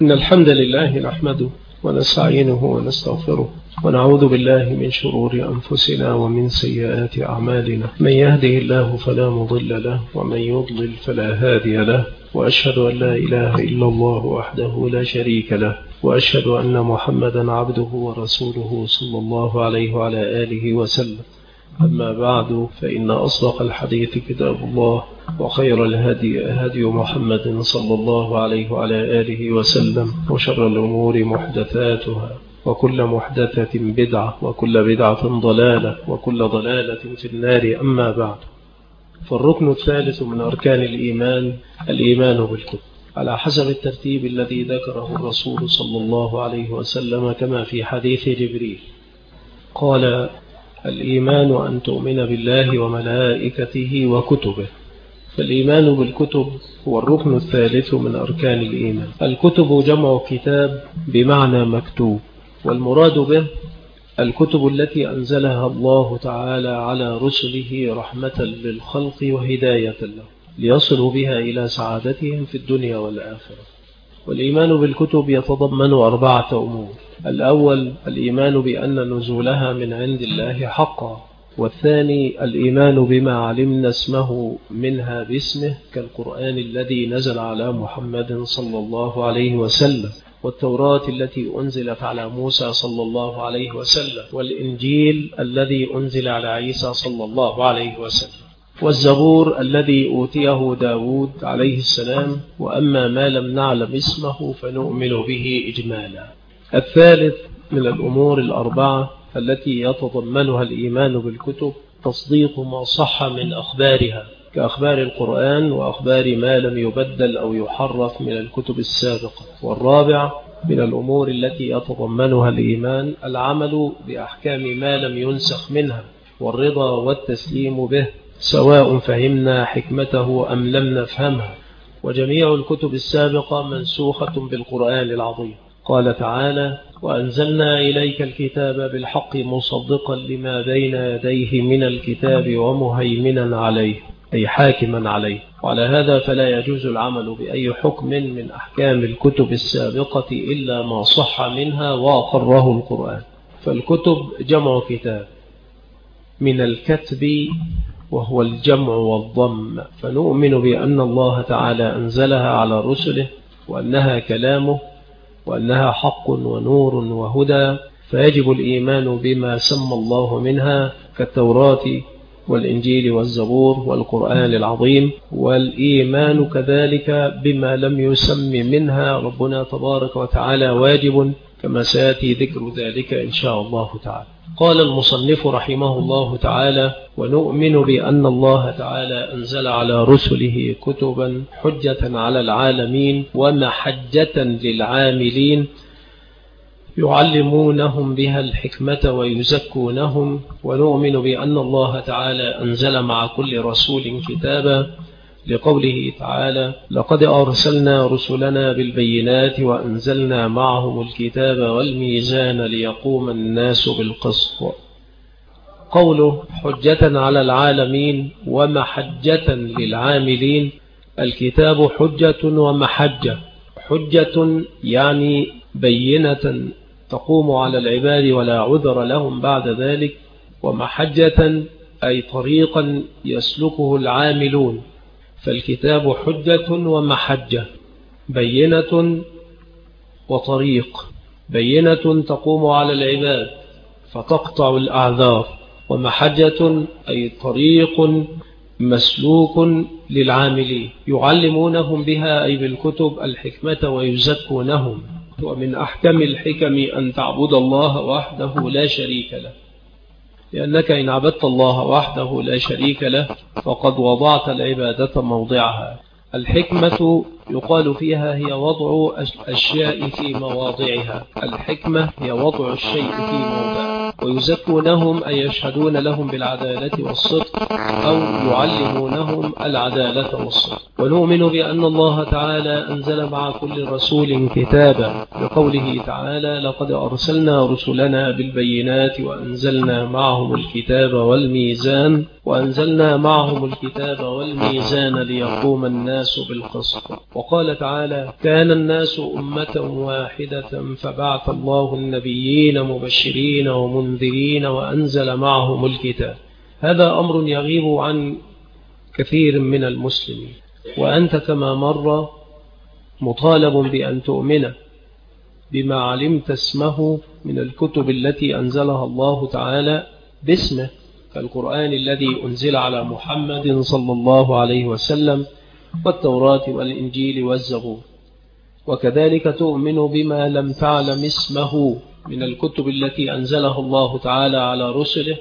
إن الحمد لله نحمده ونستعينه ونستغفره ونعوذ بالله من شرور أنفسنا ومن سيئات أعمالنا. من يهده الله فلا مضل له ومن يضلل فلا هادي له، وأشهد أن لا إله إلا الله وحده لا شريك له، وأشهد أن محمدا عبده ورسوله صلى الله عليه وعلى آله وسلم. أما بعد، فإن أصدق الحديث كتاب الله، وخير الهدي هدي محمد صلى الله عليه وعلى آله وسلم، وشر الأمور محدثاتها، وكل محدثة بدعة، وكل بدعة ضلالة، وكل ضلالة في النار. أما بعد، فالركن الثالث من أركان الإيمان بالكتب على حسب الترتيب الذي ذكره الرسول صلى الله عليه وسلم كما في حديث جبريل. قال: الإيمان أن تؤمن بالله وملائكته وكتبه. فالإيمان بالكتب هو الركن الثالث من أركان الإيمان. الكتب جمع كتاب بمعنى مكتوب، والمراد به الكتب التي أنزلها الله تعالى على رسله رحمة للخلق وهداية له ليصلوا بها إلى سعادتهم في الدنيا والآخرة. والإيمان بالكتب يتضمن 4 أمور. الأول الإيمان بأن نزولها من عند الله حقا، والثاني الإيمان بما علمنا اسمه منها باسمه كالقرآن الذي نزل على محمد صلى الله عليه وسلم، والتوراة التي أنزلت على موسى صلى الله عليه وسلم، والإنجيل الذي أنزل على عيسى صلى الله عليه وسلم، والزبور الذي أوتيه داود عليه السلام، وأما ما لم نعلم اسمه فنؤمن به إجمالا. الثالث من الأمور 4 التي يتضمنها الإيمان بالكتب تصديق ما صح من أخبارها كأخبار القرآن وأخبار ما لم يبدل أو يحرف من الكتب السابقة. والرابع من الأمور التي يتضمنها الإيمان العمل بأحكام ما لم ينسخ منها، والرضا والتسليم به سواء فهمنا حكمته أم لم نفهمها. وجميع الكتب السابقة منسوخة بالقرآن العظيم. قال تعالى: وأنزلنا إليك الكتاب بالحق مصدقا لما بين يديه من الكتاب ومهيمنا عليه، أي حاكما عليه. وعلى هذا فلا يجوز العمل بأي حكم من أحكام الكتب السابقة إلا ما صح منها وأقره القرآن. فالكتب جمع كتاب من الكتب، وهو الجمع والضم، فنؤمن بأن الله تعالى أنزلها على رسله، وأنها كلامه، وأنها حق ونور وهدى. فيجب الإيمان بما سمى الله منها كالتوراة والإنجيل والزبور والقرآن العظيم، والإيمان كذلك بما لم يسم منها ربنا تبارك وتعالى واجب، كما سيأتي ذكر ذلك إن شاء الله تعالى. قال المصنف رحمه الله تعالى: ونؤمن بأن الله تعالى أنزل على رسله كتبا حجة على العالمين ومحجة للعاملين يعلمونهم بها الحكمة ويزكونهم. ونؤمن بأن الله تعالى أنزل مع كل رسول كتابا، لقوله تعالى: لقد أرسلنا رسلنا بالبينات وأنزلنا معهم الكتاب والميزان ليقوم الناس بالقسط. قوله حجة على العالمين ومحجة للعاملين، الكتاب حجة ومحجة. حجة يعني بينة تقوم على العباد ولا عذر لهم بعد ذلك، ومحجة أي طريقا يسلكه العاملون. فالكتاب حجة ومحجة، بينة وطريق. بينة تقوم على العباد فتقطع الأعذار، ومحجة أي طريق مسلوك للعاملين يعلمونهم بها أي بالكتب الحكمة ويزكونهم. ومن أحكم الحكم أن تعبد الله وحده لا شريك له، لأنك إن عبدت الله وحده لا شريك له فقد وضعت العبادة موضعها. الحكمة يقال فيها هي وضع الأشياء في مواضعها. الحكمة هي وضع الشيء في موضعه. ويزكونهم أي يشهدون لهم بالعدالة والصدق، أو يعلمونهم العدالة والصدق. ونؤمن بأن الله تعالى أنزل مع كل رسول كتابا، لقوله تعالى: لقد أرسلنا رسلنا بالبينات وأنزلنا معهم الكتاب والميزان وأنزلنا معهم الكتاب والميزان ليقوم الناس بالقسط. وقال تعالى: كان الناس أمة واحدة فبعث الله النبيين مبشرين ومنذرين وأنزل معهم الكتاب. هذا أمر يغيب عن كثير من المسلمين، وأنت كما مر مطالب بأن تؤمن بما علمت اسمه من الكتب التي أنزلها الله تعالى باسمه، كالقرآن الذي أنزل على محمد صلى الله عليه وسلم، والتوراة والإنجيل والزبور. وكذلك تؤمن بما لم تعلم اسمه من الكتب التي أنزلها الله تعالى على رسله،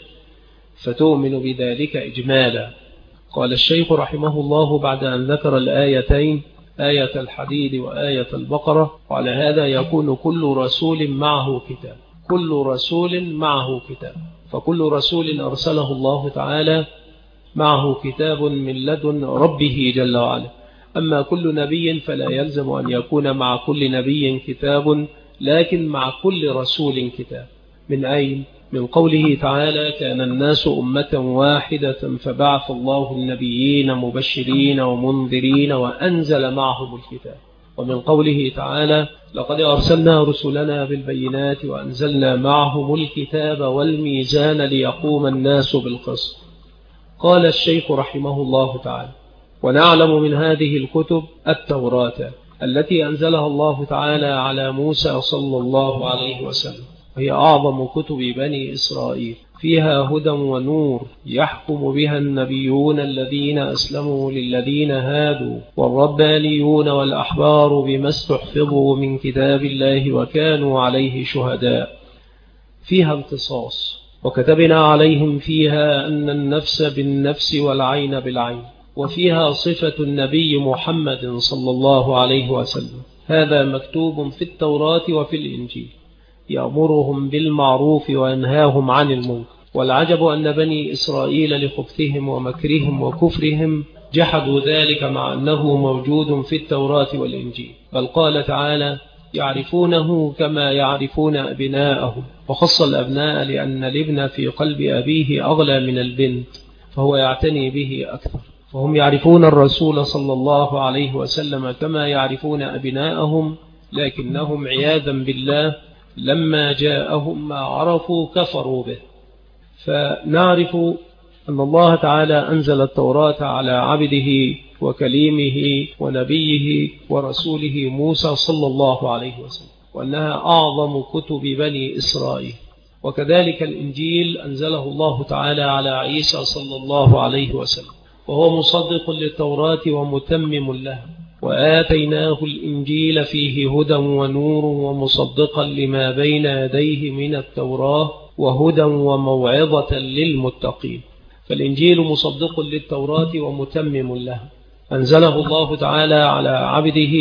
فتؤمن بذلك إجمالا. قال الشيخ رحمه الله بعد أن ذكر الآيتين، آية الحديد وآية البقرة: وعلى هذا يكون كل رسول معه كتاب. كل رسول معه كتاب، فكل رسول أرسله الله تعالى معه كتاب من لدن ربه جل وعلا. أما كل نبي فلا يلزم أن يكون مع كل نبي كتاب، لكن مع كل رسول كتاب. من أين؟ من قوله تعالى: كان الناس أمة واحدة فبعث الله النبيين مبشرين ومنذرين وأنزل معهم الكتاب. ومن قوله تعالى: لقد أرسلنا رسلنا بالبينات وأنزلنا معهم الكتاب والميزان ليقوم الناس بالقسط. قال الشيخ رحمه الله تعالى: ونعلم من هذه الكتب التوراة التي أنزلها الله تعالى على موسى صلى الله عليه وسلم، وهي أعظم كتب بني إسرائيل، فيها هدى ونور يحكم بها النبيون الذين أسلموا للذين هادوا والربانيون والأحبار بما استحفظوا من كتاب الله وكانوا عليه شهداء. فيها امتصاص، وكتبنا عليهم فيها أن النفس بالنفس والعين بالعين. وفيها صفة النبي محمد صلى الله عليه وسلم، هذا مكتوب في التوراة وفي الإنجيل، يأمرهم بالمعروف وينهاهم عن المنكر. والعجب أن بني إسرائيل لخبثهم ومكرهم وكفرهم جحدوا ذلك مع أنه موجود في التوراة والإنجيل. بل قال تعالى: يعرفونه كما يعرفون أبناءهم. وخص الأبناء لأن الابن في قلب أبيه أغلى من البنت، فهو يعتني به أكثر. فهم يعرفون الرسول صلى الله عليه وسلم كما يعرفون أبناءهم، لكنهم عياذا بالله لما جاءهم ما عرفوا كفروا به. فنعرف أن الله تعالى أنزل التوراة على عبده وكليمه ونبيه ورسوله موسى صلى الله عليه وسلم، وأنها أعظم كتب بني إسرائيل. وكذلك الإنجيل أنزله الله تعالى على عيسى صلى الله عليه وسلم، وهو مصدق للتوراة ومتمم لها. وآتيناه الإنجيل فيه هدى ونور ومصدقا لما بين يديه من التوراة وهدى وموعظة للمتقين. فالإنجيل مصدق للتوراة ومتمم لها، أنزله الله تعالى على عبده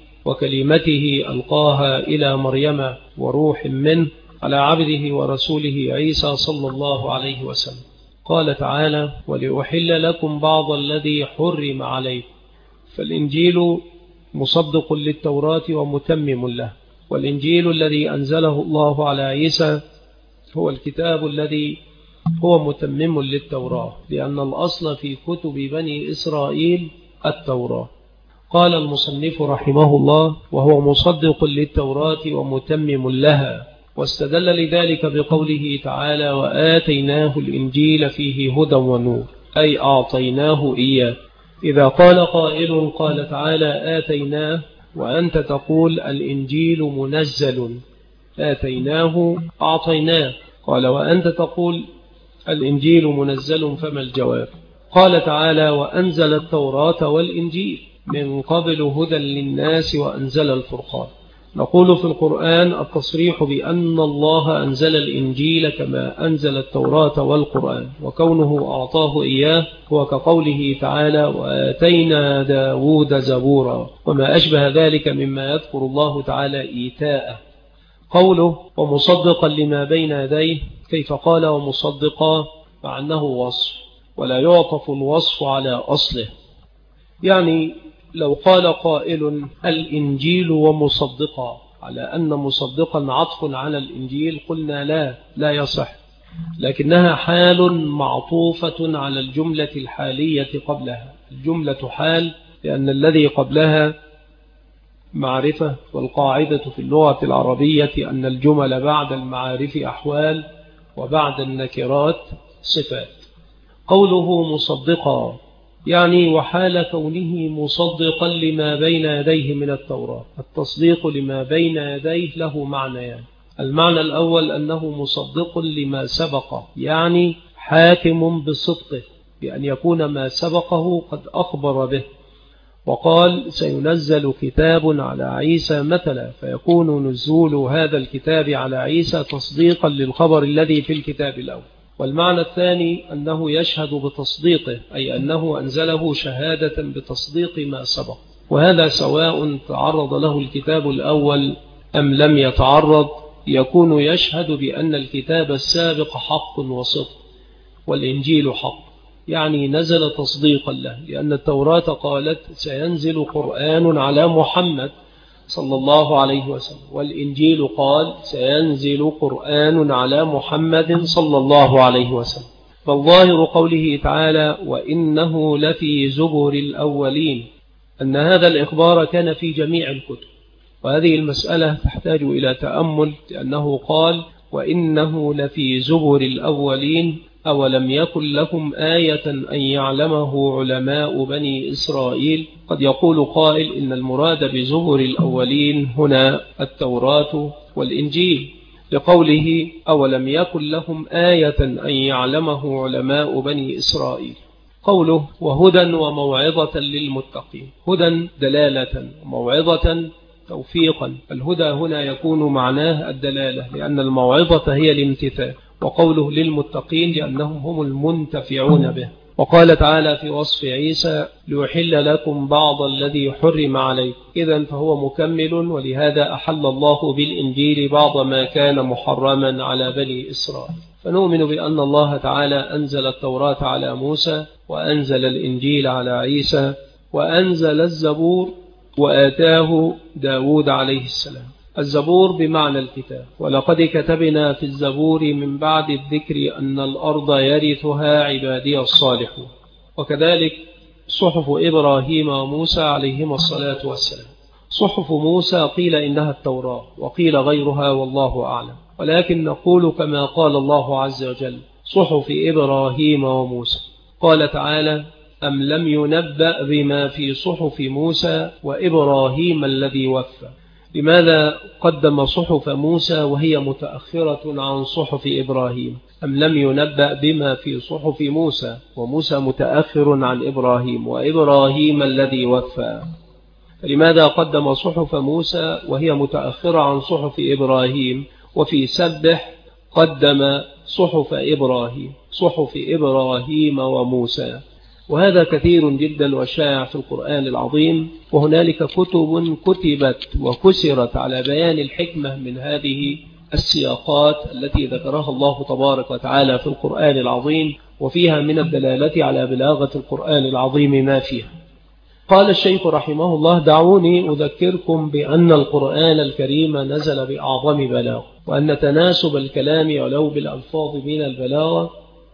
وكلمته ألقاها إلى مريم وروح منه، على عبده ورسوله عيسى صلى الله عليه وسلم. قال تعالى: ولأحل لكم بعض الذي حرم عليكم. فالإنجيل مصدق للتوراة ومتمم له. والإنجيل الذي أنزله الله على عيسى هو الكتاب الذي هو متمم للتوراة، لأن الأصل في كتب بني إسرائيل التوراة. قال المصنف رحمه الله: وهو مصدق للتوراة ومتمم لها. واستدل لذلك بقوله تعالى: وآتيناه الإنجيل فيه هدى ونور، أي أعطيناه إياه. إذا قال قائل: قال تعالى آتيناه، وأنت تقول الإنجيل منزل، آتيناه أعطيناه. قال: وأنت تقول الإنجيل منزل، فما الجواب؟ قال تعالى: وأنزل التوراة والإنجيل من قبل هدى للناس وأنزل الفرقان. نقول في القرآن التصريح بأن الله أنزل الإنجيل كما أنزل التوراة والقرآن، وكونه أعطاه إياه هو كقوله تعالى: وآتينا داود زبورا، وما أشبه ذلك مما يذكر الله تعالى إيتاءه. قوله ومصدقا لما بين يديه، كيف قال ومصدقا مع أنه وصف ولا يعطف الوصف على أصله؟ يعني لو قال قائل الإنجيل ومصدقا على أن مصدقا عطف على الإنجيل، قلنا لا يصح، لكنها حال معطوفة على الجملة الحالية قبلها. الجملة حال لأن الذي قبلها معرفة، والقاعدة في اللغة العربية أن الجمل بعد المعارف أحوال وبعد النكرات صفات. قوله مصدقا يعني وحال كونه مصدقا لما بين يديه من التوراة. التصديق لما بين يديه له معنيان. المعنى الأول أنه مصدق لما سبق، يعني حاكم بصدقه بأن يكون ما سبقه قد أخبر به، وقال سينزل كتاب على عيسى مثلا، فيكون نزول هذا الكتاب على عيسى تصديقا للخبر الذي في الكتاب الأول. والمعنى الثاني أنه يشهد بتصديقه، أي أنه أنزله شهادة بتصديق ما سبق، وهذا سواء تعرض له الكتاب الأول أم لم يتعرض، يكون يشهد بأن الكتاب السابق حق وصدق، والإنجيل حق، يعني نزل تصديقا له، لأن التوراة قالت سينزل قرآن على محمد صلى الله عليه وسلم، والإنجيل قال سينزل قرآن على محمد صلى الله عليه وسلم. فالظاهر قوله تعالى وإنه لفي زبر الأولين أن هذا الإخبار كان في جميع الكتب، وهذه المسألة تحتاج إلى تأمل، لأنه قال وإنه لفي زبر الأولين أولم يكن لهم آية أن يعلمه علماء بني إسرائيل. قد يقول قائل إن المراد بزبر الأولين هنا التوراة والإنجيل، لقوله أولم يكن لهم آية أن يعلمه علماء بني إسرائيل. قوله وهدى وموعظة للمتقين، هدى دلالة وموعظة توفيقا. الهدى هنا يكون معناه الدلالة، لأن الموعظة هي الامتثال، وقوله للمتقين لأنهم هم المنتفعون به. وقال تعالى في وصف عيسى ليحل لكم بعض الذي حرم عليكم، إذن فهو مكمل، ولهذا أحل الله بالإنجيل بعض ما كان محرما على بني إسرائيل. فنؤمن بأن الله تعالى أنزل التوراة على موسى، وأنزل الإنجيل على عيسى، وأنزل الزبور وآتاه داود عليه السلام. الزبور بمعنى الكتاب، ولقد كتبنا في الزبور من بعد الذكر أن الأرض يرثها عبادي الصالحون. وكذلك صحف إبراهيم وموسى عليهما الصلاة والسلام. صحف موسى قيل إنها التوراة، وقيل غيرها والله أعلم، ولكن نقول كما قال الله عز وجل صحف إبراهيم وموسى. قال تعالى أم لم ينبأ بما في صحف موسى وإبراهيم الذي وفى. لماذا قدم صحف موسى وهي متأخرة عن صحف إبراهيم؟ أم لم ينبأ بما في صحف موسى، وموسى متأخر عن إبراهيم، وإبراهيم الذي وفى. فلماذا قدم صحف موسى وهي متأخرة عن صحف إبراهيم؟ وفي سبح قدم صحف إبراهيم وموسى. وهذا كثير جدا وشائع في القرآن العظيم، وهنالك كتب كتبت وكسرت على بيان الحكمة من هذه السياقات التي ذكرها الله تبارك وتعالى في القرآن العظيم، وفيها من الدلالة على بلاغة القرآن العظيم ما فيها. قال الشيخ رحمه الله دعوني أذكركم بأن القرآن الكريم نزل بأعظم بلاغ، وأن تناسب الكلام ولو بالألفاظ من البلاغة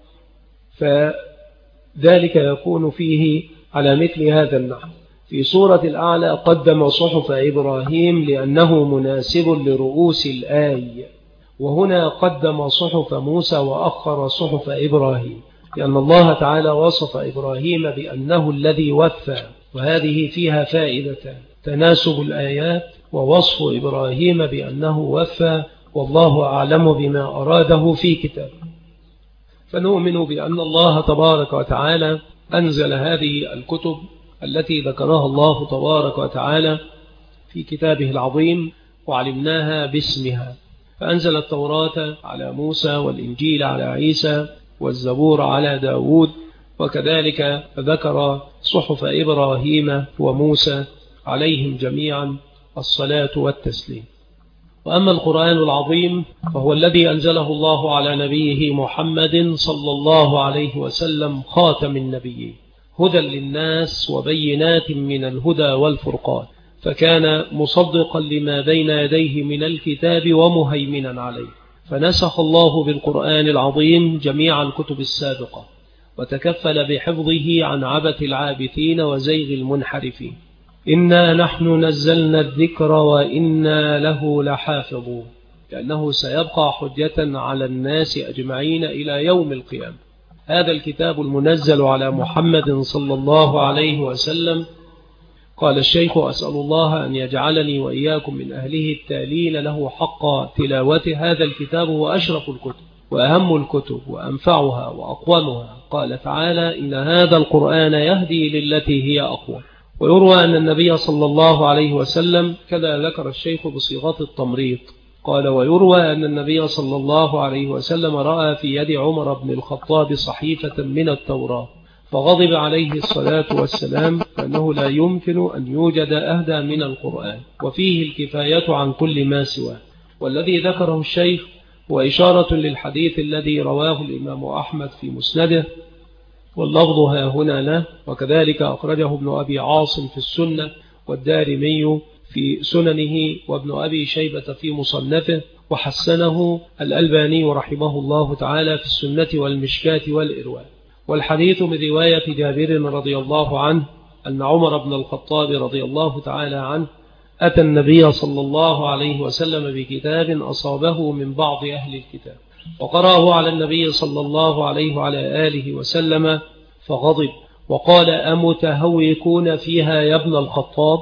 فذلك يكون فيه على مثل هذا النحو. في سورة الأعلى قدم صحف إبراهيم لأنه مناسب لرؤوس الآية، وهنا قدم صحف موسى وأخر صحف إبراهيم، لأن الله تعالى وصف إبراهيم بأنه الذي وفى، وهذه فيها فائدة تناسب الآيات ووصف إبراهيم بأنه وفى، والله أعلم بما أراده في كتابه. فنؤمن بأن الله تبارك وتعالى أنزل هذه الكتب التي ذكرها الله تبارك وتعالى في كتابه العظيم وعلمناها باسمها. فأنزل التوراة على موسى، والإنجيل على عيسى، والزبور على داود، وكذلك ذكر صحف إبراهيم وموسى عليهم جميعا الصلاة والتسليم. وأما القرآن العظيم فهو الذي أنزله الله على نبيه محمد صلى الله عليه وسلم خاتم النبيين، هدى للناس وبينات من الهدى والفرقان، فكان مصدقا لما بين يديه من الكتاب ومهيمنا عليه. فنسخ الله بالقرآن العظيم جميع الكتب السابقة، وتكفل بحفظه عن عبث العابثين وزيغ المنحرفين. إنا نحن نزلنا الذكر وإنا له لحافظون، لأنه سيبقى حجة على الناس أجمعين إلى يوم القيامة. هذا الكتاب المنزل على محمد صلى الله عليه وسلم، قال الشيخ: أسأل الله أن يجعلني وإياكم من أهله التالين له حق تلاوته. هذا الكتاب هو أشرف الكتب وأهم الكتب وأنفعها وأقومها. قال تعالى: إن هذا القرآن يهدي للتي هي أقوم. ويروى أن النبي صلى الله عليه وسلم، كذا ذكر الشيخ بصيغة التمريض، قال: ويروى أن النبي صلى الله عليه وسلم رأى في يد عمر بن الخطاب صحيفة من التوراة فغضب عليه الصلاة والسلام، فأنه لا يمكن أن يوجد أهدى من القرآن، وفيه الكفاية عن كل ما سواه. والذي ذكره الشيخ هو إشارة للحديث الذي رواه الإمام أحمد في مسنده، واللفظ ها هنا له، وكذلك أخرجه ابن أبي عاصم في السنة، والدارمي في سننه، وابن أبي شيبة في مصنفه، وحسنه الألباني رحمه الله تعالى في السنة والمشكاة والإرواء. والحديث من رواية جابر رضي الله عنه أن عمر بن الخطاب رضي الله تعالى عنه أتى النبي صلى الله عليه وسلم بكتاب أصابه من بعض أهل الكتاب، وقرأه على النبي صلى الله عليه وعلى آله وسلم فغضب وقال: أمتهوكون فيها يا ابن الخطاب؟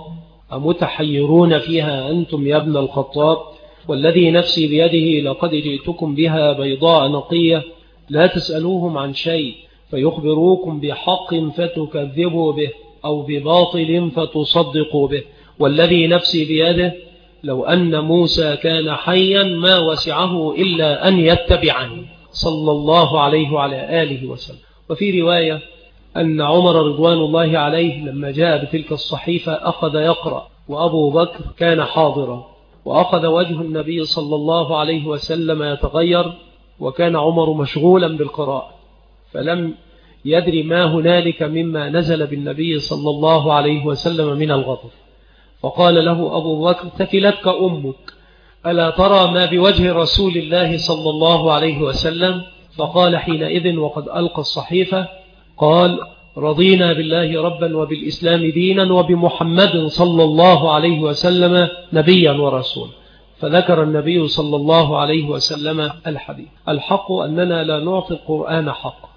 أمتحيرون فيها أنتم يا ابن الخطاب؟ والذي نفسي بيده لقد جئتكم بها بيضاء نقية، لا تسألوهم عن شيء فيخبروكم بحق فتكذبوا به، أو بباطل فتصدقوا به. والذي نفسي بيده لو أن موسى كان حيا ما وسعه إلا أن يتبعني، صلى الله عليه وعلى آله وسلم. وفي رواية أن عمر رضوان الله عليه لما جاء بتلك الصحيفة أخذ يقرأ، وأبو بكر كان حاضرا، وأخذ وجه النبي صلى الله عليه وسلم يتغير، وكان عمر مشغولا بالقراءة، فلم يدري ما هنالك مما نزل بالنبي صلى الله عليه وسلم من الغضب. فقال له أبو بكر: ثكلتك أمك، ألا ترى ما بوجه رسول الله صلى الله عليه وسلم؟ فقال حينئذ وقد ألقى الصحيفة، قال: رضينا بالله ربا وبالإسلام دينا وبمحمد صلى الله عليه وسلم نبيا ورسولا. فذكر النبي صلى الله عليه وسلم الحديث. الحق أننا لا نعطي القرآن حق،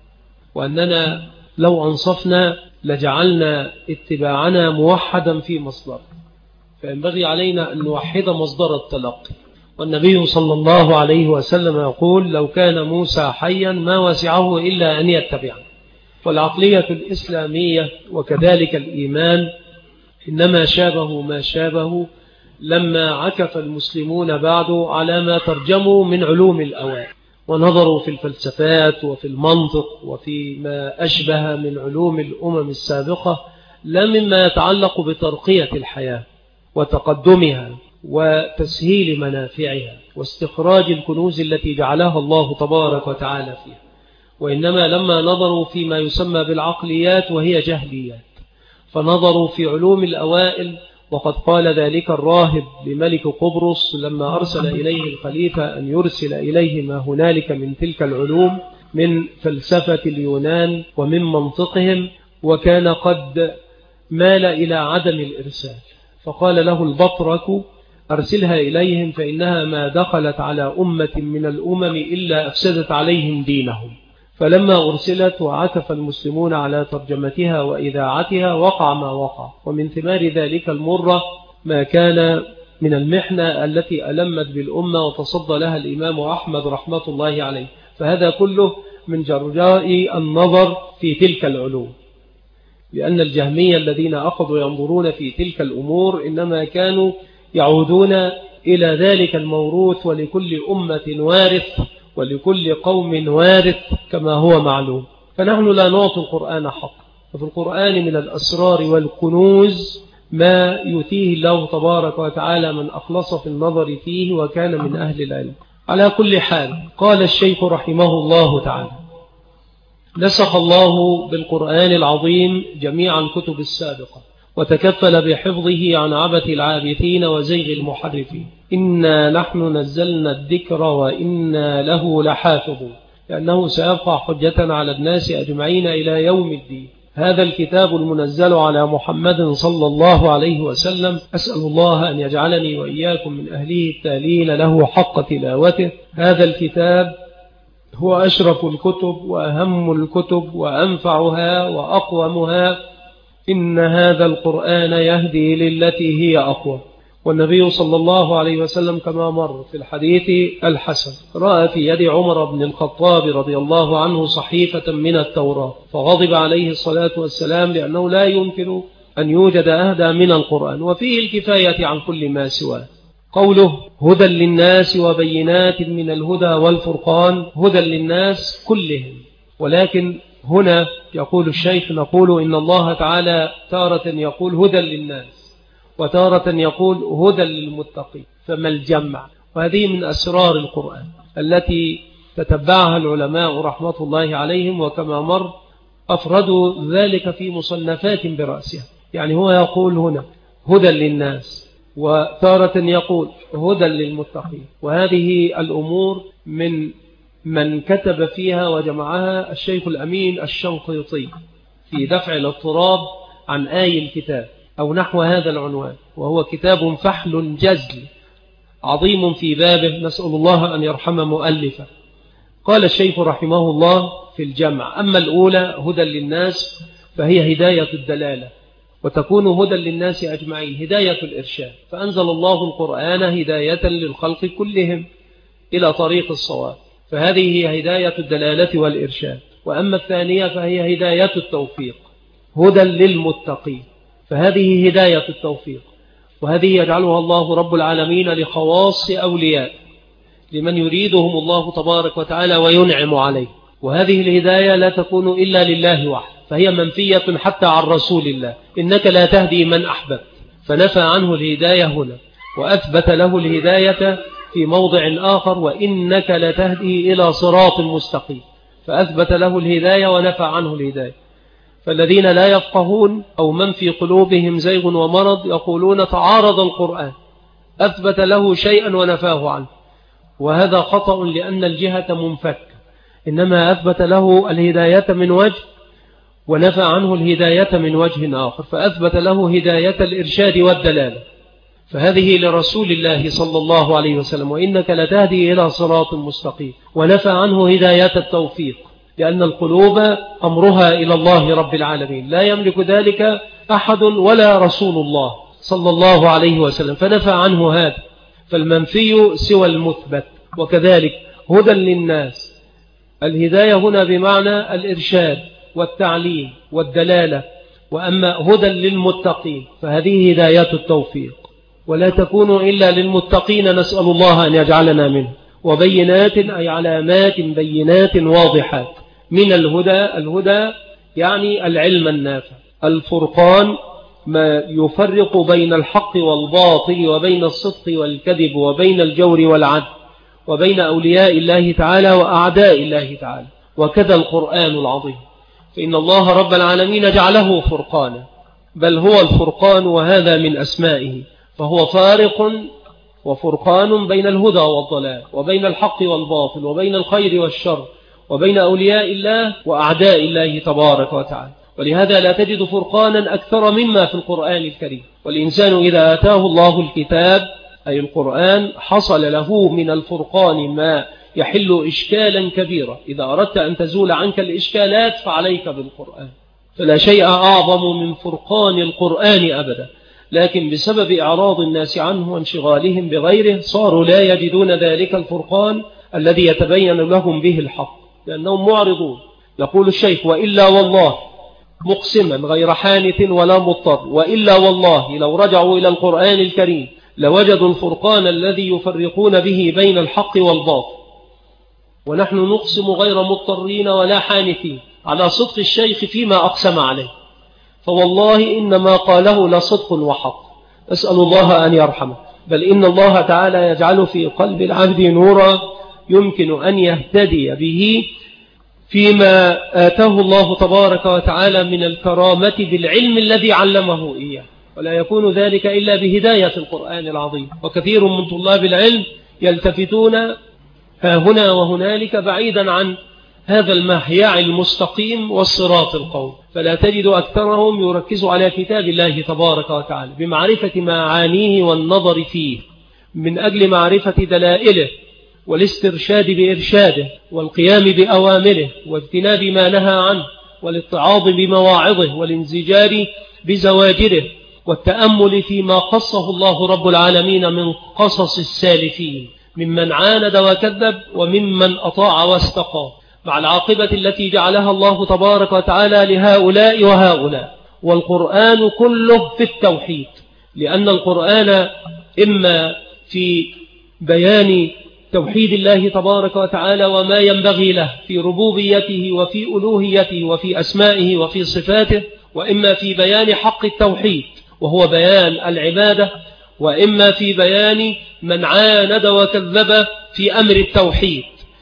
وأننا لو أنصفنا لجعلنا اتباعنا موحدا في مصدر، فينبغي علينا أن نوحد مصدر التلقي. والنبي صلى الله عليه وسلم يقول: لو كان موسى حيا ما وسعه إلا أن يتبعني. والعقلية الإسلامية وكذلك الإيمان إنما شابه ما شابه لما عكف المسلمون بعد على ما ترجموا من علوم الأوائل، ونظروا في الفلسفات وفي المنطق وفي ما أشبه من علوم الأمم السابقة، لا مما يتعلق بترقية الحياة وتقدمها وتسهيل منافعها واستخراج الكنوز التي جعلها الله تبارك وتعالى فيها، وإنما لما نظروا فيما يسمى بالعقليات وهي جهليات، فنظروا في علوم الأوائل. وقد قال ذلك الراهب لملك قبرص لما أرسل إليه الخليفة أن يرسل إليه ما هنالك من تلك العلوم من فلسفة اليونان ومن منطقهم، وكان قد مال إلى عدم الإرسال، فقال له البطرك: أرسلها إليهم، فإنها ما دخلت على أمة من الأمم إلا أفسدت عليهم دينهم. فلما أرسلت وعكف المسلمون على ترجمتها وإذاعتها وقع ما وقع، ومن ثمار ذلك المرة ما كان من المحنة التي ألمت بالأمة وتصدى لها الإمام أحمد رحمة الله عليه. فهذا كله من جرجاء النظر في تلك العلوم، لأن الجهمية الذين أخذوا ينظرون في تلك الأمور إنما كانوا يعودون إلى ذلك الموروث، ولكل أمة وارث ولكل قوم وارث كما هو معلوم. فنحن لا نعطي القرآن حق، وفي القرآن من الأسرار والكنوز ما يؤتيه الله تبارك وتعالى من أخلص في النظر فيه وكان من أهل العلم. على كل حال، قال الشيخ رحمه الله تعالى: نسخ الله بالقرآن العظيم جميع الكتب السابقة، وتكفل بحفظه عن عبث العابثين وزيغ المحرفين. إنا نحن نزلنا الذكر وإنا له لحافظون، لأنه سيبقى حجة على الناس أجمعين إلى يوم الدين. هذا الكتاب المنزل على محمد صلى الله عليه وسلم، أسأل الله أن يجعلني وإياكم من أهله التالين له حق تلاوته. هذا الكتاب هو أشرف الكتب وأهم الكتب وأنفعها وأقومها. إن هذا القرآن يهدي للتي هي أقوم. والنبي صلى الله عليه وسلم كما مر في الحديث الحسن رأى في يد عمر بن الخطاب رضي الله عنه صحيفة من التوراة، فغضب عليه الصلاة والسلام لأنه لا يمكن أن يوجد أهدى من القرآن، وفيه الكفاية عن كل ما سواه. قوله هدى للناس وبينات من الهدى والفرقان، هدى للناس كلهم. ولكن هنا يقول الشيخ نقول إن الله تعالى تارة يقول هدى للناس وتارة يقول هدى للمتقين، فما الجمع؟ وهذه من أسرار القرآن التي تتبعها العلماء رحمة الله عليهم، وكما مر أفردوا ذلك في مصنفات برأسها. يعني هو يقول هنا هدى للناس وتارة يقول هدى للمتقين، وهذه الأمور من كتب فيها وجمعها الشيخ الأمين الشنقيطي في دفع الاضطراب عن آي الكتاب، أو نحو هذا العنوان، وهو كتاب فحل جزل عظيم في بابه، نسأل الله أن يرحم مؤلفه. قال الشيخ رحمه الله في الجمع: أما الأولى هدى للناس فهي هداية الدلالة، وتكون هدى للناس أجمعين هداية الإرشاد، فأنزل الله القرآن هداية للخلق كلهم إلى طريق الصواب، فهذه هي هداية الدلالة والإرشاد. وأما الثانية فهي هداية التوفيق، هدى للمتقين، فهذه هداية التوفيق، وهذه يجعلها الله رب العالمين لخواص أولياء، لمن يريدهم الله تبارك وتعالى وينعم عليه. وهذه الهداية لا تكون إلا لله وحده، فهي منفية حتى عن رسول الله: إنك لا تهدي من أحببت، فنفى عنه الهداية هنا، وأثبت له الهداية في موضع آخر: وإنك لا تهدي إلى صراط مستقيم، فأثبت له الهداية ونفى عنه الهداية. فالذين لا يفقهون أو من في قلوبهم زيغ ومرض يقولون تعارض القرآن، أثبت له شيئا ونفاه عنه، وهذا خطأ لأن الجهة منفكة، إنما أثبت له الهداية من وجه ونفى عنه الهداية من وجه آخر، فأثبت له هداية الإرشاد والدلالة، فهذه لرسول الله صلى الله عليه وسلم: وإنك لتهدي إلى صراط مستقيم، ونفى عنه هداية التوفيق، لأن القلوب أمرها إلى الله رب العالمين، لا يملك ذلك أحد ولا رسول الله صلى الله عليه وسلم، فنفى عنه هذا، فالمنفي سوى المثبت. وكذلك هدى للناس، الهداية هنا بمعنى الإرشاد والتعليم والدلالة. وأما هدى للمتقين فهذه هداية التوفيق، ولا تكون إلا للمتقين، نسأل الله أن يجعلنا منه. وبينات أي علامات بينات واضحات من الهدى يعني العلم النافع. الفرقان ما يفرق بين الحق والباطل، وبين الصدق والكذب، وبين الجور والعدل، وبين أولياء الله تعالى وأعداء الله تعالى. وكذا القرآن العظيم، فإن الله رب العالمين جعله فرقانا، بل هو الفرقان، وهذا من أسمائه، فهو فارق وفرقان بين الهدى والضلال، وبين الحق والباطل، وبين الخير والشر، وبين أولياء الله وأعداء الله تبارك وتعالى. ولهذا لا تجد فرقانا أكثر مما في القرآن الكريم. والإنسان إذا آتاه الله الكتاب أي القرآن حصل له من الفرقان ما يحل إشكالا كبيرا. إذا أردت أن تزول عنك الإشكالات فعليك بالقرآن، فلا شيء أعظم من فرقان القرآن أبدا. لكن بسبب إعراض الناس عنه وانشغالهم بغيره صاروا لا يجدون ذلك الفرقان الذي يتبين لهم به الحق، لأنهم معرضون. يقول الشيخ: وإلا والله، مقسما غير حانث ولا مضطر، وإلا والله لو رجعوا إلى القرآن الكريم لوجدوا الفرقان الذي يفرقون به بين الحق والباطل. ونحن نقسم غير مضطرين ولا حانثين على صدق الشيخ فيما أقسم عليه، فوالله إنما قاله لصدق وحق، أسأل الله أن يرحمه. بل إن الله تعالى يجعل في قلب العبد نورا يمكن أن يهتدي به فيما آتاه الله تبارك وتعالى من الكرامة بالعلم الذي علمه إياه، ولا يكون ذلك إلا بهداية القرآن العظيم. وكثير من طلاب العلم يلتفتون هنا وهنالك بعيدا عن هذا المحيا المستقيم والصراط القوم، فلا تجد أكثرهم يركز على كتاب الله تبارك وتعالى بمعرفة معانيه والنظر فيه من أجل معرفة دلائله والاسترشاد بإرشاده والقيام بأوامره واجتناب ما نهى عنه والاتعاظ بمواعظه والانزجار بزواجره والتأمل فيما قصه الله رب العالمين من قصص السالفين ممن عاند وكذب وممن أطاع واستقام، مع العاقبة التي جعلها الله تبارك وتعالى لهؤلاء وهؤلاء. والقرآن كله في التوحيد، لأن القرآن إما في بيان توحيد الله تبارك وتعالى وما ينبغي له في ربوبيته وفي ألوهيته وفي أسمائه وفي صفاته، وإما في بيان حق التوحيد وهو بيان العبادة، وإما في بيان من عاند وكذب في أمر التوحيد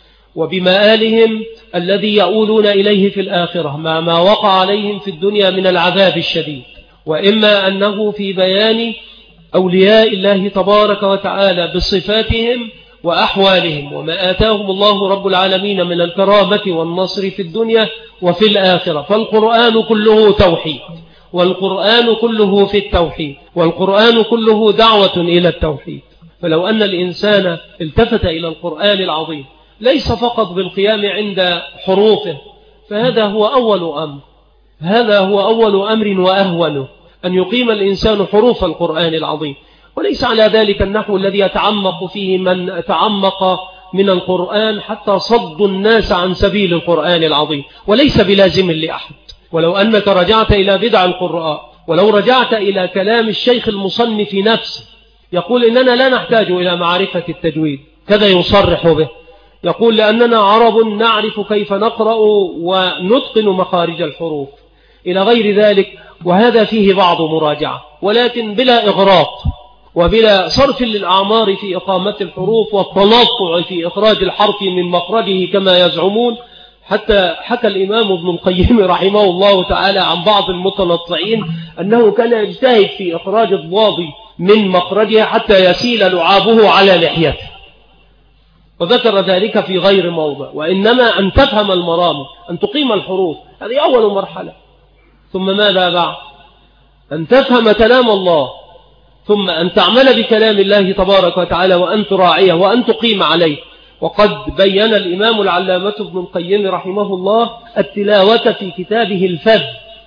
وبمآلهم الذي يؤولون إليه في الآخرة مع ما وقع عليهم في الدنيا من العذاب الشديد، وإما أنه في بيان أولياء الله تبارك وتعالى بصفاتهم وأحوالهم وما آتاهم الله رب العالمين من الكرامة والنصر في الدنيا وفي الآخرة. فالقرآن كله توحيد، والقرآن كله في التوحيد، والقرآن كله دعوة إلى التوحيد. فلو أن الإنسان التفت إلى القرآن العظيم ليس فقط بالقيام عند حروفه، فهذا هو أول أمر، هذا هو أول أمر وأهونه، أن يقيم الإنسان حروف القرآن العظيم، وليس على ذلك النحو الذي يتعمق فيه من تعمق من القرآن حتى صد الناس عن سبيل القرآن العظيم، وليس بلازم لأحد. ولو أنك رجعت إلى بدع القراء، ولو رجعت إلى كلام الشيخ المصنف نفسه يقول إننا لا نحتاج إلى معرفة التجويد، كذا يصرح به، يقول لأننا عرب نعرف كيف نقرأ ونتقن مخارج الحروف إلى غير ذلك، وهذا فيه بعض مراجعة، ولكن بلا إغراق وبلا صرف للأعمار في إقامة الحروف والتنطع في إخراج الحرف من مخرجه كما يزعمون. حتى حكى الإمام ابن القيم رحمه الله تعالى عن بعض المتنطعين أنه كان يجتهد في إخراج الضاد من مخرجها حتى يسيل لعابه على لحيته، وذكر ذلك في غير موضع. وإنما أن تفهم المرام، أن تقيم الحروف، هذه أول مرحلة. ثم ماذا بعد؟ أن تفهم كلام الله، ثم أن تعمل بكلام الله تبارك وتعالى وأن تراعيه وأن تقيم عليه. وقد بين الإمام العلامة ابن القيم رحمه الله التلاوة في كتابه الفذ،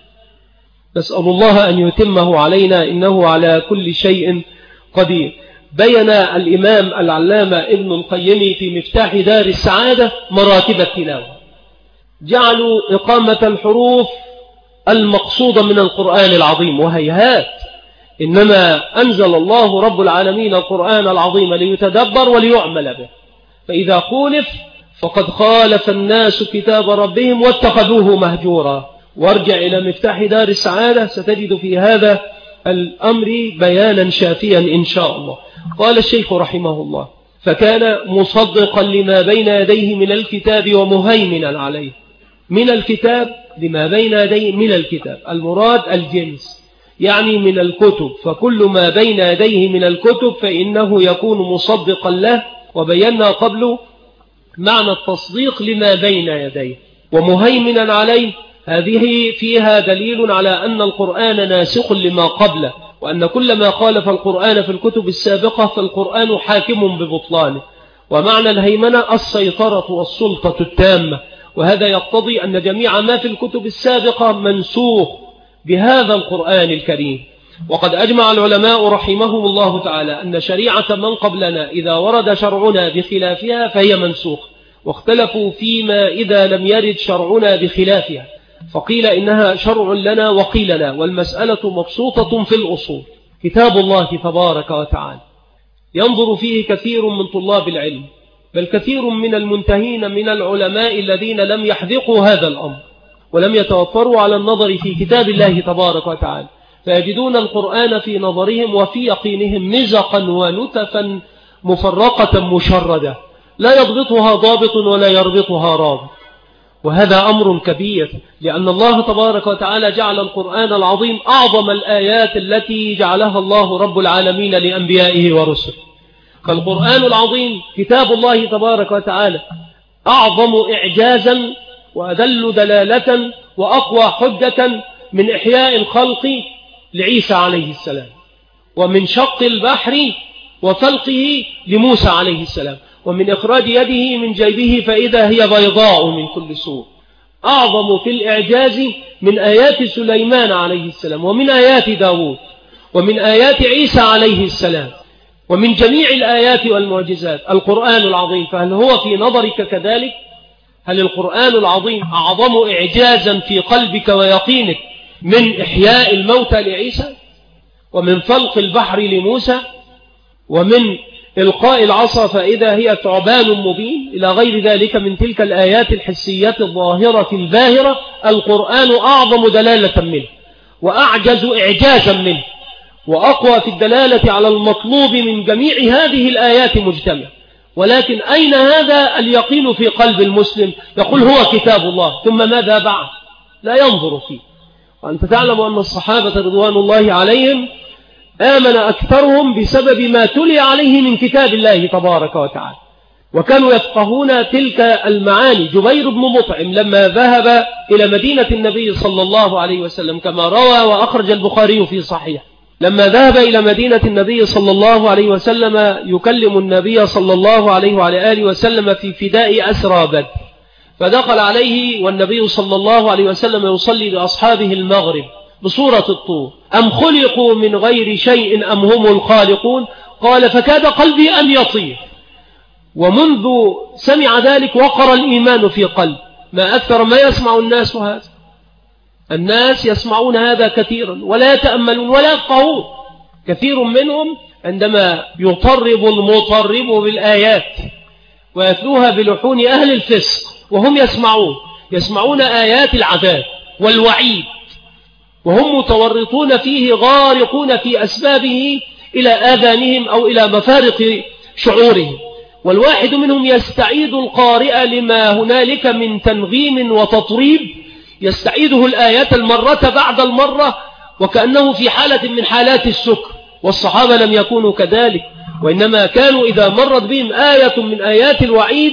نسأل الله أن يتمه علينا إنه على كل شيء قدير. بين الإمام العلامة ابن القيم في مفتاح دار السعادة مراتب التلاوة، جعلوا إقامة الحروف المقصودة من القرآن العظيم، وهيهات، إنما أنزل الله رب العالمين القرآن العظيم ليتدبر وليعمل به، فإذا خولف فقد خالف الناس كتاب ربهم واتخذوه مهجورا. وارجع إلى مفتاح دار السعادة ستجد في هذا الأمر بيانا شافيا إن شاء الله. قال الشيخ رحمه الله: فكان مصدقا لما بين يديه من الكتاب ومهيمنا عليه. من الكتاب لما بين يديه من الكتاب، المراد الجنس، يعني من الكتب، فكل ما بين يديه من الكتب فإنه يكون مصدقا له. وبينا قبل معنى التصديق لما بين يديه. ومهيمنا عليه، هذه فيها دليل على أن القرآن ناسخ لما قبله، وأن كل ما خالف القرآن في الكتب السابقة فالقرآن حاكم ببطلانه. ومعنى الهيمنة السيطرة والسلطة التامة، وهذا يقتضي أن جميع ما في الكتب السابقة منسوخ بهذا القرآن الكريم. وقد أجمع العلماء رحمهم الله تعالى أن شريعة من قبلنا إذا ورد شرعنا بخلافها فهي منسوخ، واختلفوا فيما إذا لم يرد شرعنا بخلافها، فقيل إنها شرع لنا وقيل لا، والمسألة مبسوطة في الأصول. كتاب الله تبارك وتعالى ينظر فيه كثير من طلاب العلم، بل كثير من المنتهين من العلماء الذين لم يحذقوا هذا الأمر ولم يتوفروا على النظر في كتاب الله تبارك وتعالى، فيجدون القرآن في نظرهم وفي يقينهم مزقا ونتفا مفرقة مشردة لا يضبطها ضابط ولا يربطها رابط. وهذا أمر كبير، لأن الله تبارك وتعالى جعل القرآن العظيم أعظم الآيات التي جعلها الله رب العالمين لأنبيائه ورسله. فالقرآن العظيم كتاب الله تبارك وتعالى أعظم إعجازا وأدل دلالة وأقوى حجة من إحياء الخلق لعيسى عليه السلام، ومن شق البحر وفلقه لموسى عليه السلام، ومن إخراج يده من جيبه فإذا هي بيضاء من كل سوء. أعظم في الإعجاز من آيات سليمان عليه السلام، ومن آيات داود، ومن آيات عيسى عليه السلام، ومن جميع الآيات والمعجزات القرآن العظيم. فهل هو في نظرك كذلك؟ هل القرآن العظيم أعظم إعجازا في قلبك ويقينك من إحياء الموتى لعيسى، ومن فلق البحر لموسى، ومن إلقاء العصا فإذا هي ثعبان مبين، إلى غير ذلك من تلك الآيات الحسية الظاهرة الباهرة؟ القرآن أعظم دلالة منه، وأعجز إعجازا منه، وأقوى في الدلالة على المطلوب من جميع هذه الآيات مجتمع. ولكن أين هذا اليقين في قلب المسلم؟ يقول هو كتاب الله، ثم ماذا بعد؟ لا ينظر فيه. وأنت تعلم أن الصحابة رضوان الله عليهم آمن أكثرهم بسبب ما تلي عليه من كتاب الله تبارك وتعالى، وكانوا يفقهون تلك المعاني. جبير بن مطعم لما ذهب إلى مدينة النبي صلى الله عليه وسلم، كما روى وأخرج البخاري في صحيح، لما ذهب إلى مدينة النبي صلى الله عليه وسلم يكلم النبي صلى الله عليه وعلى آله وسلم في فداء أسرى بدر، فدخل عليه والنبي صلى الله عليه وسلم يصلي لأصحابه المغرب بصورة الطور: أم خلقوا من غير شيء أم هم الخالقون؟ قال: فكاد قلبي أن يطير. ومنذ سمع ذلك وقر الإيمان في قلب. ما أكثر ما يسمع الناس هذا. الناس يسمعون هذا كثيرا ولا يتأملون ولا يفقهون. كثير منهم عندما يطرب المطرب بالآيات ويتلوها بلحون أهل الفسق وهم يسمعون آيات العذاب والوعيد، وهم متورطون فيه غارقون في أسبابه إلى آذانهم أو إلى مفارق شعورهم، والواحد منهم يستعيد القارئ لما هنالك من تنغيم وتطريب، يستعيده الآيات المرة بعد المرة وكأنه في حالة من حالات السكر. والصحابة لم يكونوا كذلك، وإنما كانوا إذا مرت بهم آية من آيات الوعيد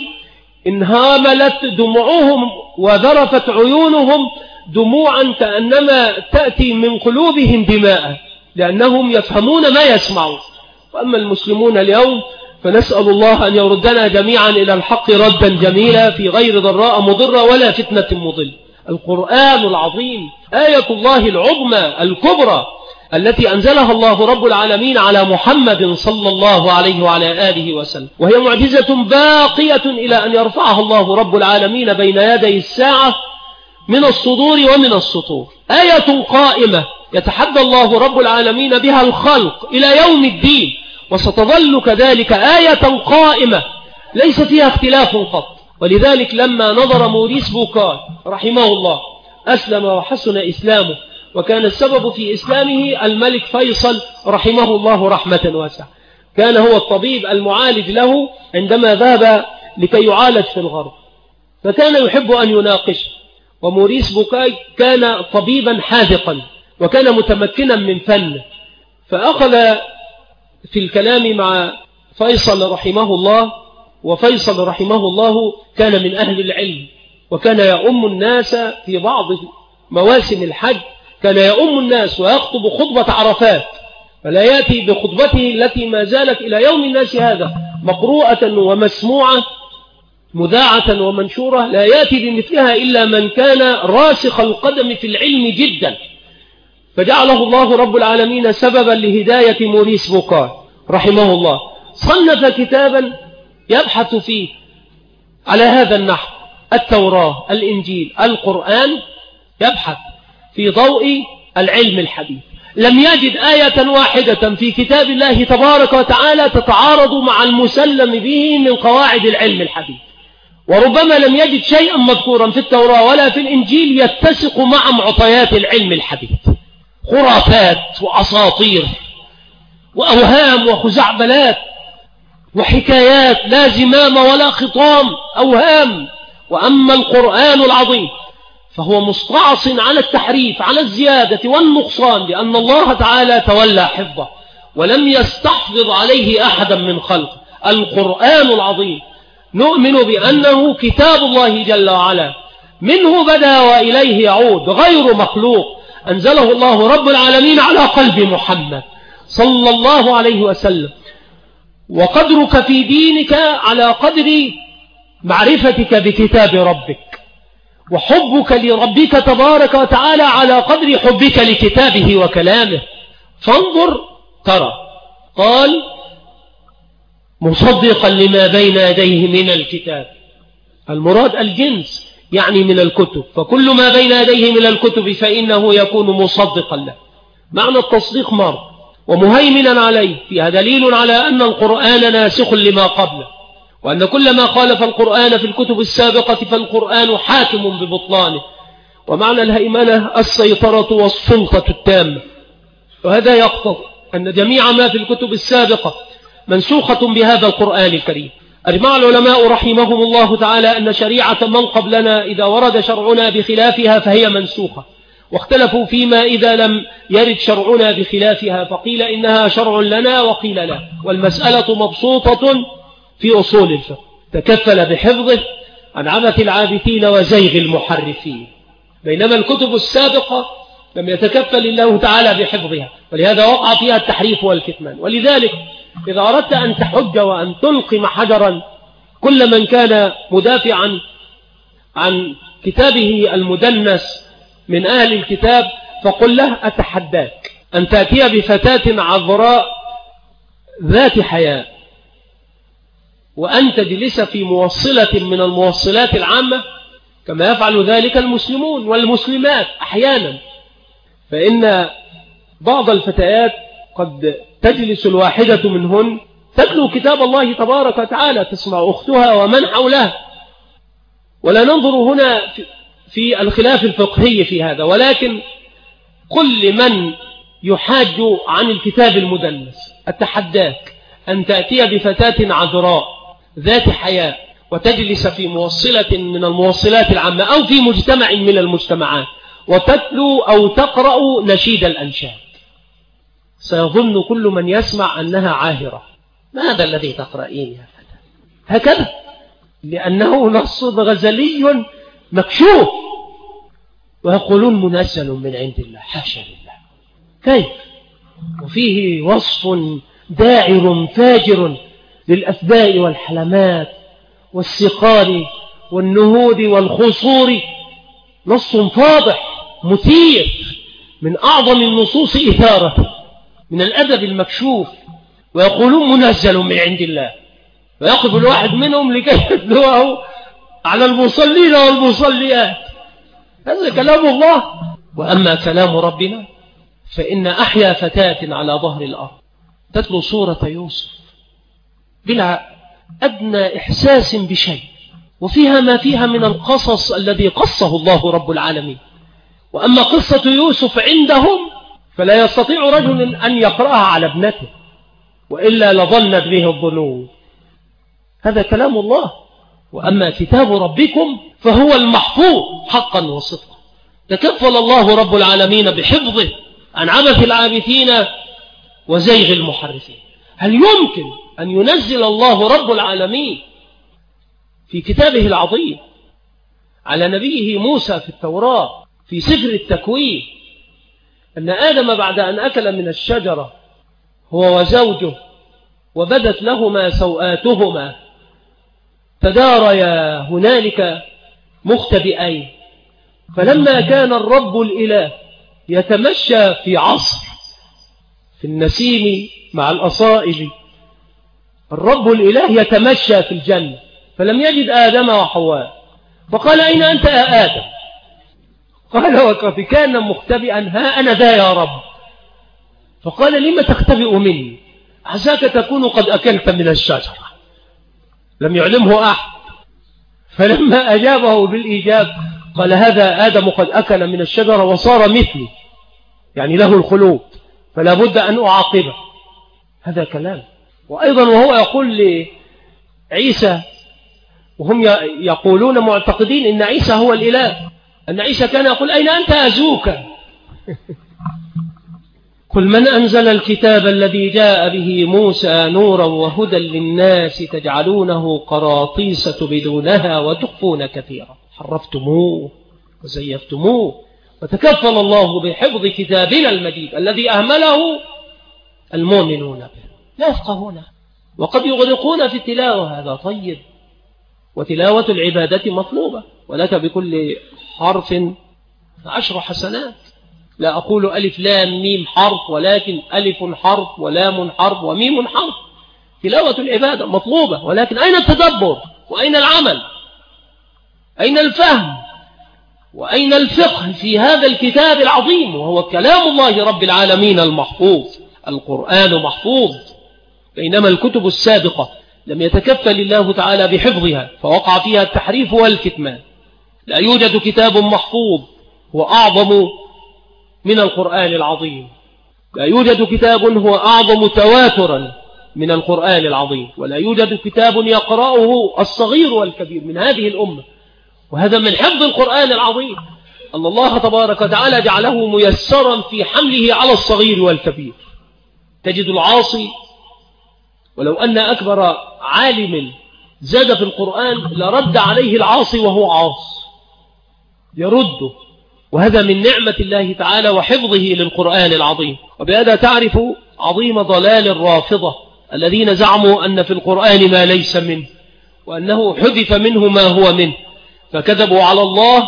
انهاملت دموعهم وذرفت عيونهم دموعا كأنما تأتي من قلوبهم دماء، لأنهم يفهمون ما يسمعون. وأما المسلمون اليوم فنسأل الله أن يردنا جميعا إلى الحق ردا جميلا في غير ضراء مضرة ولا فتنة مضل. القرآن العظيم آية الله العظمى الكبرى التي أنزلها الله رب العالمين على محمد صلى الله عليه وعلى آله وسلم، وهي معجزة باقية إلى أن يرفعها الله رب العالمين بين يدي الساعة من الصدور ومن السطور. آية قائمة يتحدى الله رب العالمين بها الخلق إلى يوم الدين، وستظل كذلك آية قائمة ليس فيها اختلاف قط. ولذلك لما نظر موريس بوكار رحمه الله أسلم وحسن إسلامه، وكان السبب في إسلامه الملك فيصل رحمه الله رحمة واسعة، كان هو الطبيب المعالج له عندما ذهب لكي يعالج في الغرب، فكان يحب أن يناقش. وموريس بوكاي كان طبيبا حاذقا وكان متمكنا من فن، فأخذ في الكلام مع فيصل رحمه الله. وفيصل رحمه الله كان من أهل العلم، وكان يؤم الناس في بعض مواسم الحج، كان يؤم الناس ويخطب خطبة عرفات، فلا يأتي بخطبته التي ما زالت إلى يوم الناس هذا مقروءة ومسموعة مذاعة ومنشورة، لا يأتي بمثلها إلا من كان راسخ القدم في العلم جدا، فجعله الله رب العالمين سببا لهداية موريس بوكار رحمه الله. صنف كتابا يبحث فيه على هذا النحو: التوراة، الإنجيل، القرآن، يبحث في ضوء العلم الحديث. لم يجد آية واحدة في كتاب الله تبارك وتعالى تتعارض مع المسلم به من قواعد العلم الحديث، وربما لم يجد شيئا مذكورا في التوراة ولا في الإنجيل يتسق مع معطيات العلم الحديث. خرافات وأساطير وأوهام وخزعبلات وحكايات لا زمام ولا خطام، أوهام وأما القرآن العظيم فهو مستعص على التحريف على الزيادة والنقصان، لأن الله تعالى تولى حفظه ولم يستحفظ عليه أحدا من خلقه. القرآن العظيم نؤمن بأنه كتاب الله جل وعلا، منه بدأ وإليه يعود، غير مخلوق، أنزله الله رب العالمين على قلب محمد صلى الله عليه وسلم. وقدرك في دينك على قدر معرفتك بكتاب ربك، وحبك لربك تبارك وتعالى على قدر حبك لكتابه وكلامه. فانظر ترى، قال مصدقا لما بين يديه من الكتاب، المراد الجنس يعني من الكتب، فكل ما بين يديه من الكتب فإنه يكون مصدقا له. معنى التصديق مر ومهيمنا عليه، فيها دليل على أن القرآن ناسخ لما قبله، وأن كل ما خالف القرآن في الكتب السابقة فالقرآن حاكم ببطلانه. ومعنى الهيمنة السيطرة والسلطة التامة، وهذا يقتضي أن جميع ما في الكتب السابقة منسوخة بهذا القرآن الكريم. أجمع العلماء رحمهم الله تعالى أن شريعة من قبلنا إذا ورد شرعنا بخلافها فهي منسوخة، واختلفوا فيما إذا لم يرد شرعنا بخلافها، فقيل إنها شرع لنا وقيل لا، والمسألة مبسوطة في أصول الفقه. تكفل بحفظه عن عبث العابثين وزيغ المحرفين، بينما الكتب السابقة لم يتكفل الله تعالى بحفظها، ولهذا وقع فيها التحريف والكتمان. ولذلك إذا أردت أن تحج وأن تلقم حجرا كل من كان مدافعا عن كتابه المدنس من أهل الكتاب، فقل له أتحداك أن تأتي بفتاة عذراء ذات حياء وأن تجلس في موصلة من الموصلات العامة كما يفعل ذلك المسلمون والمسلمات أحيانا، فإن بعض الفتيات قد تجلس الواحدة منهن تتلو كتاب الله تبارك وتعالى، تسمع أختها ومن حولها. ولا ننظر هنا في الخلاف الفقهي في هذا، ولكن قل لمن يحاج عن الكتاب المدنس أتحداك أن تأتي بفتاة عذراء ذات حياء وتجلس في موصلة من الموصلات العامة أو في مجتمع من المجتمعات وتتلو أو تقرأ نشيد الأنشاد، سيظن كل من يسمع أنها عاهرة. ماذا الذي تقرأين يا فتاة؟ هكذا، لأنه نص غزلي مكشوف، ويقولون منزل من عند الله. حاشا لله، كيف؟ وفيه وصف داعر فاجر للأثباء والحلمات والسقار والنهود والخصور، نص فاضح مثير من أعظم النصوص إثارة من الأدب المكشوف، ويقولون منزل من عند الله، ويقف الواحد منهم لكي يتلوه على المصلين والمصليات. هذا كلام الله. وأما كلام ربنا فإن أحيا فتاة على ظهر الأرض تتلو سورة يوسف بلا أدنى إحساس بشيء، وفيها ما فيها من القصص الذي قصه الله رب العالمين. وأما قصة يوسف عندهم فلا يستطيع رجل أن يقرأها على ابنته، وإلا لظنت به الظنون. هذا كلام الله. وأما كتاب ربكم فهو المحفوظ حقا وصدقا، تكفل الله رب العالمين بحفظه عن عبث العابثين وزيغ المحرفين. هل يمكن أن ينزل الله رب العالمين في كتابه العظيم على نبيه موسى في التوراة في سفر التكوين أن آدم بعد أن أكل من الشجرة هو وزوجه وبدت لهما سوآتهما تداريا هنالك مختبئين، فلما كان الرب الإله يتمشى في عصر في النسيم مع الأصائل، الرب الإله يتمشى في الجنة فلم يجد آدم وحواء، فقال أين أنت يا آدم؟ قال وقد كان مختبئا ها أنا ذا يا رب. فقال لما تختبئ مني؟ عساك تكون قد أكلت من الشجرة. لم يعلمه أحد، فلما أجابه بالإيجاب قال هذا آدم قد أكل من الشجرة وصار مثلي، يعني له الخلود، فلا بد أن أعاقبه. هذا كلام. وأيضا وهو يقول لعيسى وهم يقولون معتقدين إن عيسى هو الإله، أن عيسى كان يقول أين أنت أزوك؟ قل من أنزل الكتاب الذي جاء به موسى نورا وهدى للناس تجعلونه قراطيس تبدونها وتخفون كثيرا، حرفتموه وزيفتموه، وتكفل الله بحفظ كتابنا المجيد الذي أهمله المؤمنون به لا يفقهونه وقد يغرقون في التلاوة. هذا طيب، وتلاوة العبادة مطلوبة، ولك بكل حرف 10 حسنات. لا أقول ألف لام ميم حرف، ولكن ألف حرف ولام حرف وميم حرف. تلاوة العبادة مطلوبة، ولكن أين التدبر؟ وأين العمل؟ أين الفهم؟ وأين الفقه في هذا الكتاب العظيم وهو كلام الله رب العالمين المحفوظ؟ القرآن محفوظ، بينما الكتب السابقة لم يتكفل الله تعالى بحفظها، فوقع فيها التحريف والكتمان. لا يوجد كتاب محفوظ هو أعظم من القرآن العظيم، لا يوجد كتاب هو أعظم تواترا من القرآن العظيم، ولا يوجد كتاب يقرأه الصغير والكبير من هذه الأمة. وهذا من حفظ القرآن العظيم، أن الله تبارك وتعالى جعله ميسرا في حمله على الصغير والكبير. تجد العاصي ولو أن أكبر عالم زاد في القرآن لرد عليه العاصي وهو عاص، يرده، وهذا من نعمة الله تعالى وحفظه للقرآن العظيم. وبهذا تعرف عظيم ضلال الرافضة الذين زعموا أن في القرآن ما ليس منه، وأنه حذف منه ما هو منه، فكذبوا على الله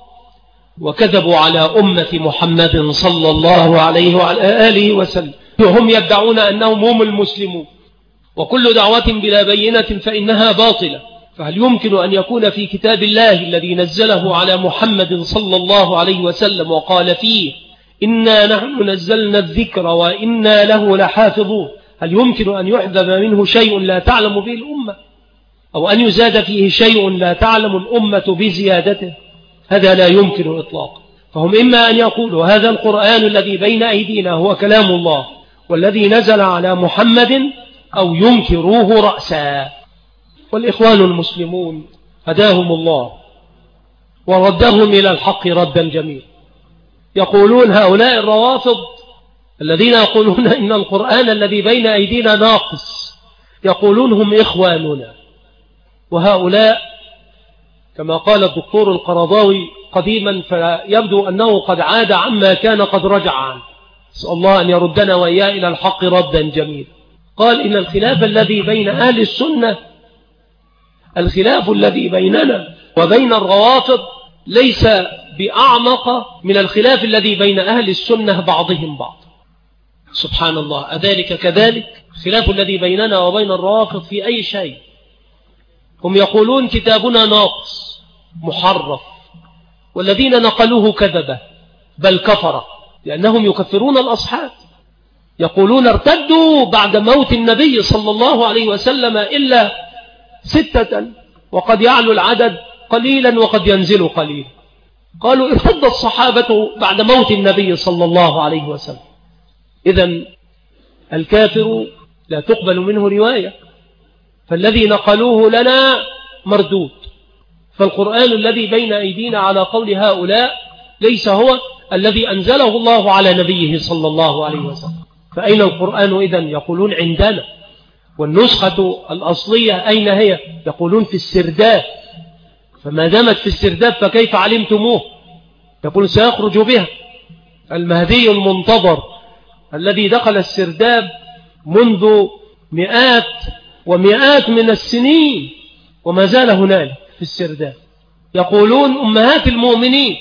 وكذبوا على أمة محمد صلى الله عليه وعلى آله وسلم، وهم يدعون أنهم هم المسلمون، وكل دعوة بلا بينة فإنها باطلة. فهل يمكن أن يكون في كتاب الله الذي نزله على محمد صلى الله عليه وسلم وقال فيه إنا نحن نزلنا الذكر وإنا له لحافظون، هل يمكن أن يحذف منه شيء لا تعلم به الأمة، أو أن يزاد فيه شيء لا تعلم الأمة بزيادته؟ هذا لا يمكن إطلاقا. فهم إما أن يقولوا هذا القرآن الذي بين أيدينا هو كلام الله والذي نزل على محمد، أو ينكروه رأسا. والإخوان المسلمون هداهم الله وردهم إلى الحق ردا جميلا. يقولون هؤلاء الروافض الذين يقولون إن القرآن الذي بين أيدينا ناقص، يقولون هم إخواننا، وهؤلاء كما قال الدكتور القرضاوي قديما فيبدو أنه قد عاد عما كان قد رجع عنه، نسأل الله أن يردنا وإياه إلى الحق ردا جميلا. قال إن الخلاف الذي بين أهل السنة، الخلاف الذي بيننا وبين الروافض ليس بأعمق من الخلاف الذي بين أهل السنة بعضهم بعض. سبحان الله، أذلك كذلك الخلاف الذي بيننا وبين الروافض في أي شيء. هم يقولون كتابنا ناقص محرف، والذين نقلوه كذبة بل كفر، لأنهم يكفرون الأصحاب. يقولون ارتدوا بعد موت النبي صلى الله عليه وسلم إلا 6، وقد يعلو العدد قليلا وقد ينزل قليلا. قالوا ارتد الصحابة بعد موت النبي صلى الله عليه وسلم. إذن الكافر لا تقبل منه رواية، فالذي نقلوه لنا مردود. فالقرآن الذي بين أيدينا على قول هؤلاء ليس هو الذي أنزله الله على نبيه صلى الله عليه وسلم. فأين القرآن إذن؟ يقولون عندنا. والنسخة الأصلية أين هي؟ يقولون في السرداب. فما دامت في السرداب فكيف علمتموه؟ يقول سيخرج بها المهدي المنتظر الذي دخل السرداب منذ مئات ومئات من السنين وما زال هنالك في السرداب. يقولون أمهات المؤمنين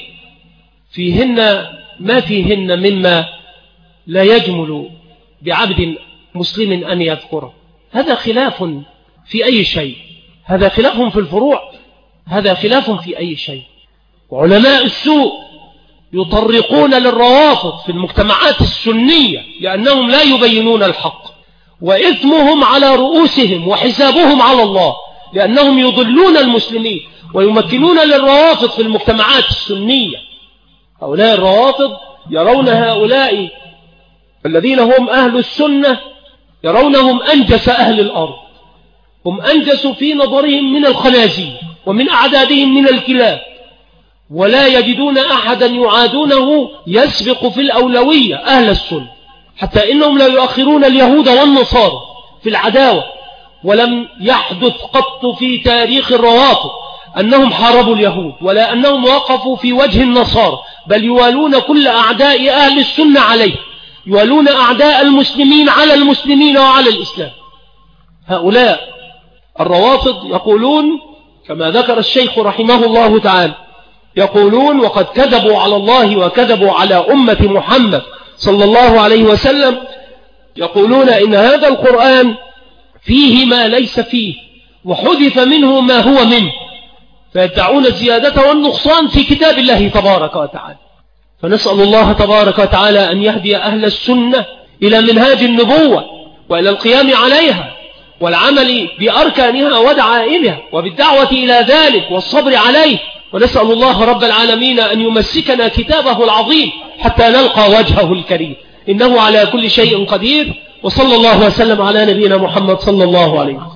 فيهن ما فيهن مما لا يجمل بعبد مسلم أن يذكره. هذا خلاف في أي شيء، هذا خلاف في الفروع، هذا خلاف في أي شيء. وعلماء السوء يطرقون للروافض في المجتمعات السنية لأنهم لا يبينون الحق، وإثمهم على رؤوسهم وحسابهم على الله، لأنهم يضلون المسلمين ويمكنون للروافض في المجتمعات السنية. هؤلاء الروافض يرون هؤلاء الذين هم أهل السنة، يرونهم أنجس أهل الأرض، هم أنجسوا في نظرهم من الخنازير ومن أعدادهم من الكلاب، ولا يجدون أحدا يعادونه يسبق في الأولوية أهل السنة، حتى إنهم لا يؤخرون اليهود والنصارى في العداوة. ولم يحدث قط في تاريخ الروافض أنهم حاربوا اليهود ولا أنهم وقفوا في وجه النصارى، بل يوالون كل أعداء أهل السنة عليه، يوالون أعداء المسلمين على المسلمين وعلى الإسلام. هؤلاء الروافض يقولون كما ذكر الشيخ رحمه الله تعالى، يقولون وقد كذبوا على الله وكذبوا على أمة محمد صلى الله عليه وسلم، يقولون إن هذا القرآن فيه ما ليس فيه وحذف منه ما هو منه، فيدعون الزيادة والنقصان في كتاب الله تبارك وتعالى. فنسأل الله تبارك وتعالى أن يهدي أهل السنة إلى منهاج النبوة وإلى القيام عليها والعمل بأركانها ودعائمها وبالدعوة إلى ذلك والصبر عليه. ونسأل الله رب العالمين أن يمسكنا كتابه العظيم حتى نلقى وجهه الكريم، إنه على كل شيء قدير. وصلى الله وسلم على نبينا محمد صلى الله عليه وسلم.